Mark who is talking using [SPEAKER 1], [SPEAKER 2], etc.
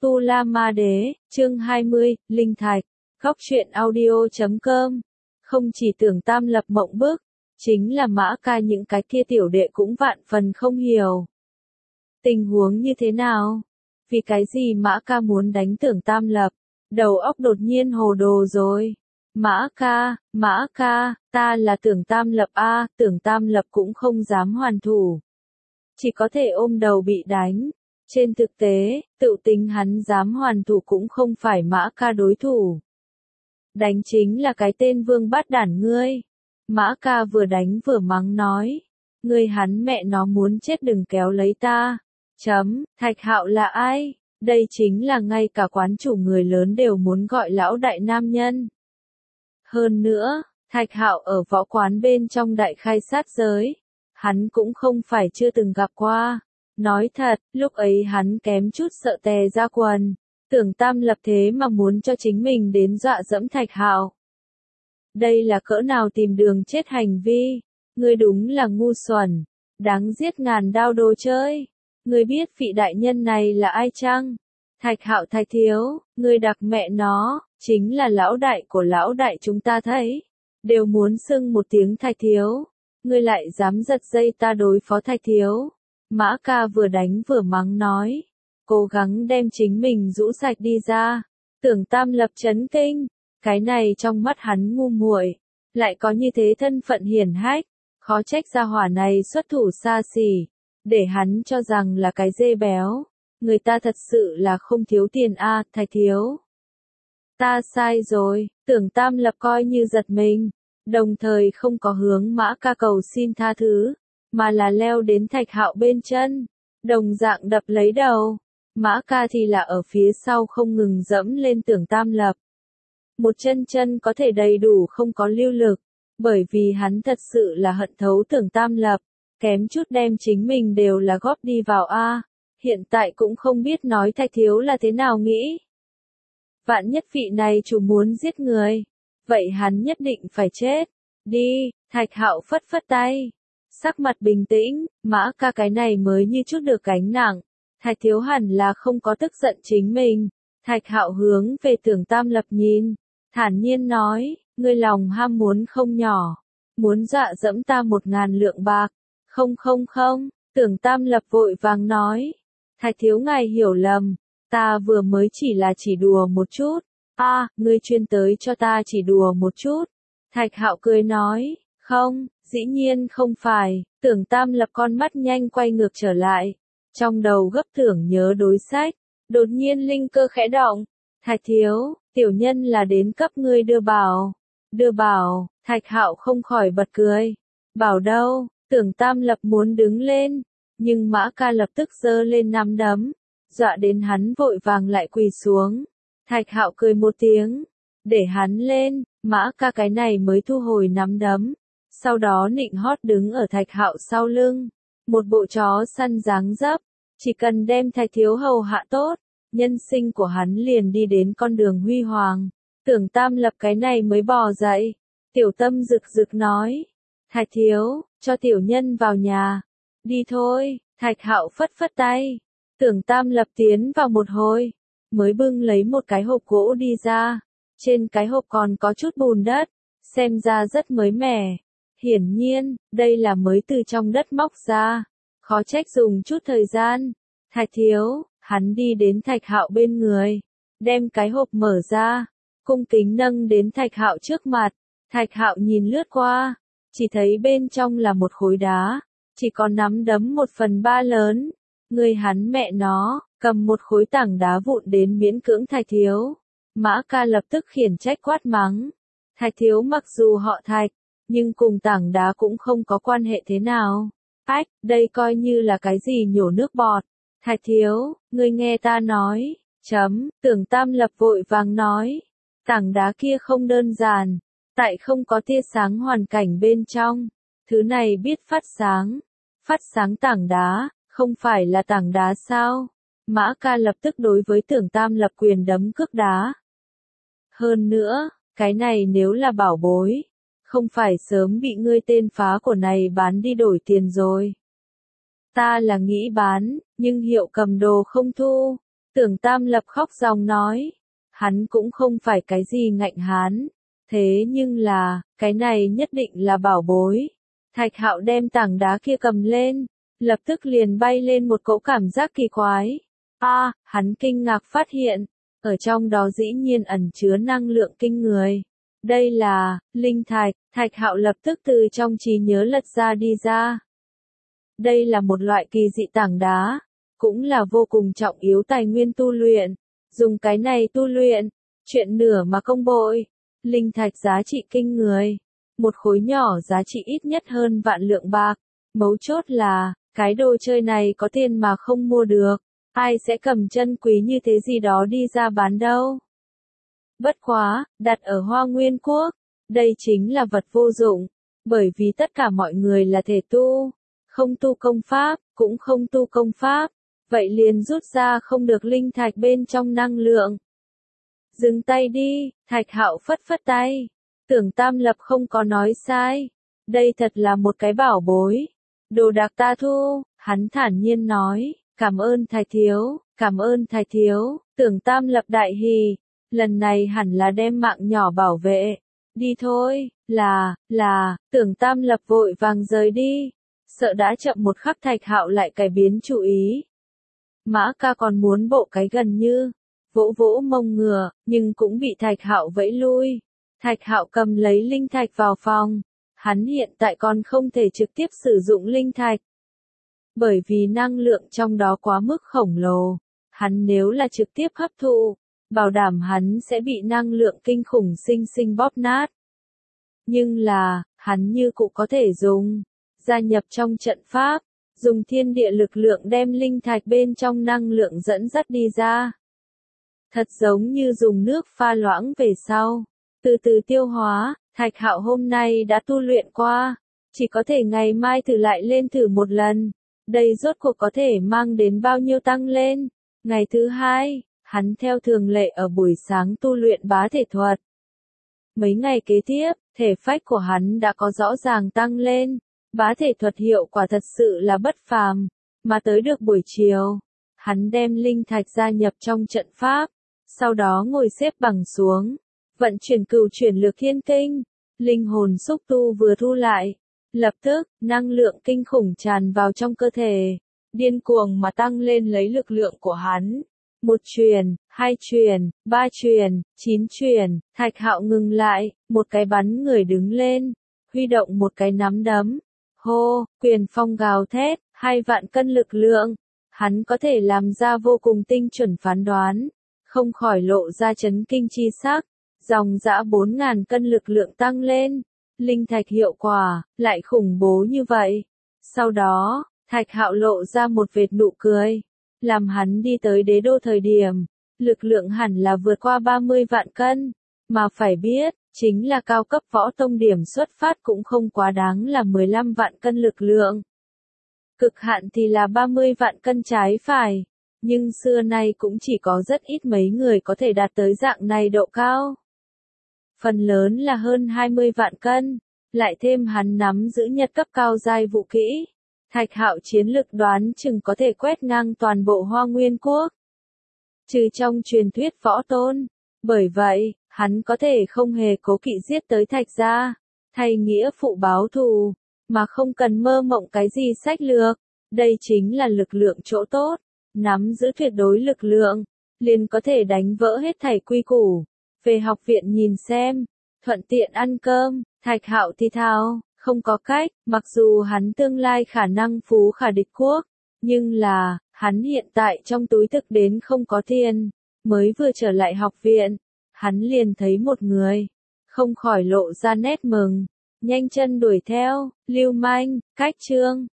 [SPEAKER 1] Tu La Ma Đế, chương 20, Linh Thạch, Góc truyện audio.com. Không chỉ Tưởng Tam Lập mộng bức, chính là Mã Ca những cái kia tiểu đệ cũng vạn phần không hiểu. Tình huống như thế nào? Vì cái gì Mã Ca muốn đánh Tưởng Tam Lập? Đầu óc đột nhiên hồ đồ rồi. Mã Ca, ta là Tưởng Tam Lập a, Tưởng Tam Lập cũng không dám hoàn thủ. Chỉ có thể ôm đầu bị đánh. Trên thực tế, tự tính hắn dám hoàn thủ cũng không phải Mã Ca đối thủ. Đánh chính là cái tên vương bát đản ngươi. Mã Ca vừa đánh vừa mắng nói. Ngươi hắn mẹ nó muốn chết đừng kéo lấy ta. Thạch Hạo là ai? Đây chính là ngay cả quán chủ người lớn đều muốn gọi lão đại nam nhân. Hơn nữa, Thạch Hạo ở võ quán bên trong đại khai sát giới. Hắn cũng không phải chưa từng gặp qua. Nói thật, lúc ấy hắn kém chút sợ tè ra quần. Tưởng Tam Lập thế mà muốn cho chính mình đến dọa dẫm Thạch Hạo. Đây là cỡ nào tìm đường chết hành vi. Ngươi đúng là ngu xuẩn. Đáng giết ngàn đao đồ chơi. Ngươi biết vị đại nhân này là ai chăng? Thạch Hạo Thạch thiếu, ngươi đặc mẹ nó, chính là lão đại của lão đại chúng ta thấy. Đều muốn xưng một tiếng Thạch thiếu. Ngươi lại dám giật dây ta đối phó Thạch thiếu. Mã Ca vừa đánh vừa mắng nói. Cố gắng đem chính mình rũ sạch đi ra. Tưởng Tam Lập chấn kinh. Cái này trong mắt hắn ngu muội. Lại có như thế thân phận hiển hách. Khó trách gia hỏa này xuất thủ xa xỉ. Để hắn cho rằng là cái dê béo. Người ta thật sự là không thiếu tiền a, Thạch thiếu. Ta sai rồi, Tưởng Tam Lập coi như giật mình. Đồng thời không có hướng Mã Ca cầu xin tha thứ. Mà là leo đến Thạch Hạo bên chân. Đồng dạng đập lấy đầu. Mã Ca thì là ở phía sau không ngừng dẫm lên Tưởng Tam Lập. Một chân có thể đầy đủ không có lưu lực. Bởi vì hắn thật sự là hận thấu Tưởng Tam Lập. Kém chút đem chính mình đều là góp đi vào a. Hiện tại cũng không biết nói Thạch thiếu là thế nào nghĩ. Vạn nhất vị này chủ muốn giết người. Vậy hắn nhất định phải chết. Đi, Thạch Hạo phất phất tay. Sắc mặt bình tĩnh, Mã Ca cái này mới như chút được gánh nặng. Thạch thiếu hẳn là không có tức giận chính mình. Thạch Hạo hướng về Tưởng Tam Lập nhìn. Thản nhiên nói, ngươi lòng ham muốn không nhỏ. Muốn dọa dẫm ta 1000 lượng bạc. Không, Tưởng Tam Lập vội vàng nói. Thạch thiếu ngài hiểu lầm. Ta vừa mới chỉ đùa một chút. Ngươi chuyên tới cho ta chỉ đùa một chút. Thạch Hạo cười nói, không, dĩ nhiên không phải. Tưởng Tam Lập con mắt nhanh quay ngược trở lại. Trong đầu gấp tưởng nhớ đối sách. Đột nhiên linh cơ khẽ động. Thạch thiếu, tiểu nhân là đến cấp ngươi đưa bảo. Đưa bảo, Thạch Hạo không khỏi bật cười. Bảo đâu, Tưởng Tam Lập muốn đứng lên. Nhưng Mã Ca lập tức giơ lên nắm đấm. Dọa đến hắn vội vàng lại quỳ xuống. Thạch Hạo cười một tiếng. Để hắn lên, Mã Ca cái này mới thu hồi nắm đấm. Sau đó nịnh hót đứng ở Thạch Hạo sau lưng. Một bộ chó săn dáng dấp. Chỉ cần đem Thạch thiếu hầu hạ tốt. Nhân sinh của hắn liền đi đến con đường huy hoàng. Tưởng Tam Lập cái này mới bò dậy. Tiểu tâm rực rực nói. Thạch thiếu, cho tiểu nhân vào nhà. Đi thôi, Thạch Hạo phất phất tay. Tưởng Tam Lập tiến vào một hồi. Mới bưng lấy một cái hộp gỗ đi ra. Trên cái hộp còn có chút bùn đất. Xem ra rất mới mẻ. Hiển nhiên, đây là mới từ trong đất móc ra. Khó trách dùng chút thời gian. Thạch thiếu, hắn đi đến Thạch Hạo bên người. Đem cái hộp mở ra. Cung kính nâng đến Thạch Hạo trước mặt. Thạch Hạo nhìn lướt qua. Chỉ thấy bên trong là một khối đá. Chỉ có nắm đấm 1/3 lớn. Người hắn mẹ nó, cầm một khối tảng đá vụn đến miễn cưỡng Thạch thiếu. Mã Ca lập tức khiển trách quát mắng. Thạch thiếu mặc dù họ Thạch, nhưng cùng tảng đá cũng không có quan hệ thế nào. Đây coi như là cái gì nhổ nước bọt. Thạch thiếu, ngươi nghe ta nói. Tưởng Tam Lập vội vàng nói. Tảng đá kia không đơn giản. Tại không có tia sáng hoàn cảnh bên trong. Thứ này biết phát sáng. Phát sáng tảng đá, không phải là tảng đá sao? Mã Ca lập tức đối với Tưởng Tam Lập quyền đấm cước đá. Hơn nữa, cái này nếu là bảo bối. Không phải sớm bị ngươi tên phá của này bán đi đổi tiền rồi. Ta là nghĩ bán, nhưng hiệu cầm đồ không thu. Tưởng Tam Lập khóc ròng nói. Hắn cũng không phải cái gì ngạnh hán. Thế nhưng là, cái này nhất định là bảo bối. Thạch Hạo đem tảng đá kia cầm lên, lập tức liền bay lên một cỗ cảm giác kỳ quái. Hắn kinh ngạc phát hiện, ở trong đó dĩ nhiên ẩn chứa năng lượng kinh người. Đây là, linh thạch, Thạch Hạo lập tức từ trong trí nhớ lật ra đi ra. Đây là một loại kỳ dị tảng đá, cũng là vô cùng trọng yếu tài nguyên tu luyện. Dùng cái này tu luyện, chuyện nửa mà công bội. Linh thạch giá trị kinh người. Một khối nhỏ giá trị ít nhất hơn vạn lượng bạc. Mấu chốt là, cái đồ chơi này có tiền mà không mua được. Ai sẽ cầm chân quý như thế gì đó đi ra bán đâu. Bất quá, đặt ở Hoa Nguyên Quốc, đây chính là vật vô dụng. Bởi vì tất cả mọi người là thể tu. Không tu công pháp, cũng không tu công pháp. Vậy liền rút ra không được linh thạch bên trong năng lượng. Dừng tay đi, Thạch Hạo phất phất tay. Tưởng Tam Lập không có nói sai. Đây thật là một cái bảo bối. Đồ đạc ta thu, hắn thản nhiên nói. Cảm ơn Thạch thiếu, cảm ơn Thạch thiếu. Tưởng Tam Lập đại hỉ. Lần này hẳn là đem mạng nhỏ bảo vệ. Đi thôi, tưởng Tam Lập vội vàng rời đi. Sợ đã chậm một khắc Thạch Hạo lại cải biến chủ ý. Mã ca còn muốn bộ cái gần như vỗ vỗ mông ngựa, nhưng cũng bị Thạch Hạo vẫy lui. Thạch Hạo cầm lấy linh thạch vào phòng. Hắn hiện tại còn không thể trực tiếp sử dụng linh thạch. Bởi vì năng lượng trong đó quá mức khổng lồ. Hắn nếu là trực tiếp hấp thụ, bảo đảm hắn sẽ bị năng lượng kinh khủng sinh sinh bóp nát. Nhưng là, hắn như cũng có thể dùng. Gia nhập trong trận pháp. Dùng thiên địa lực lượng đem linh thạch bên trong năng lượng dẫn dắt đi ra. Thật giống như dùng nước pha loãng về sau. Từ từ tiêu hóa, Thạch Hạo hôm nay đã tu luyện qua. Chỉ có thể ngày mai thử lại lên thử một lần. Đây rốt cuộc có thể mang đến bao nhiêu tăng lên. Ngày thứ hai, hắn theo thường lệ ở buổi sáng tu luyện bá thể thuật. Mấy ngày kế tiếp, thể phách của hắn đã có rõ ràng tăng lên. Bá thể thuật hiệu quả thật sự là bất phàm, mà tới được buổi chiều, hắn đem linh thạch gia nhập trong trận pháp, sau đó ngồi xếp bằng xuống, vận chuyển cửu chuyển lực thiên kinh, linh hồn xúc tu vừa thu lại, lập tức, năng lượng kinh khủng tràn vào trong cơ thể, điên cuồng mà tăng lên lấy lực lượng của hắn. 1 truyền, 2 truyền, 3 truyền, 9 truyền, Thạch Hạo ngừng lại, một cái bắn người đứng lên, huy động một cái nắm đấm. Hô, quyền phong gào thét, 2 vạn cân lực lượng. Hắn có thể làm ra vô cùng tinh chuẩn phán đoán. Không khỏi lộ ra chấn kinh chi sắc. Dòng dã 4.000 cân lực lượng tăng lên. Linh thạch hiệu quả, lại khủng bố như vậy. Sau đó, Thạch Hạo lộ ra một vệt nụ cười. Làm hắn đi tới đế đô thời điểm. Lực lượng hẳn là vượt qua 30 vạn cân. Mà phải biết, chính là cao cấp võ tông điểm xuất phát cũng không quá đáng là 15 vạn cân lực lượng. Cực hạn thì là 30 vạn cân trái phải. Nhưng xưa nay cũng chỉ có rất ít mấy người có thể đạt tới dạng này độ cao. Phần lớn là hơn 20 vạn cân. Lại thêm hắn nắm giữ nhật cấp cao giai vũ kỹ. Thạch Hạo chiến lực đoán chừng có thể quét ngang toàn bộ Hoa Nguyên Quốc. Trừ trong truyền thuyết võ tôn. Bởi vậy, hắn có thể không hề cố kỵ giết tới Thạch gia, thay nghĩa phụ báo thù, mà không cần mơ mộng cái gì sách lược. Đây chính là lực lượng chỗ tốt, nắm giữ tuyệt đối lực lượng, liền có thể đánh vỡ hết thảy quy củ. Về học viện nhìn xem, thuận tiện ăn cơm, Thạch Hạo thì thào, không có cách, mặc dù hắn tương lai khả năng phú khả địch quốc, nhưng là, hắn hiện tại trong túi thực đến không có tiền, mới vừa trở lại học viện. Hắn liền thấy một người, không khỏi lộ ra nét mừng, nhanh chân đuổi theo, lưu manh, cách trương,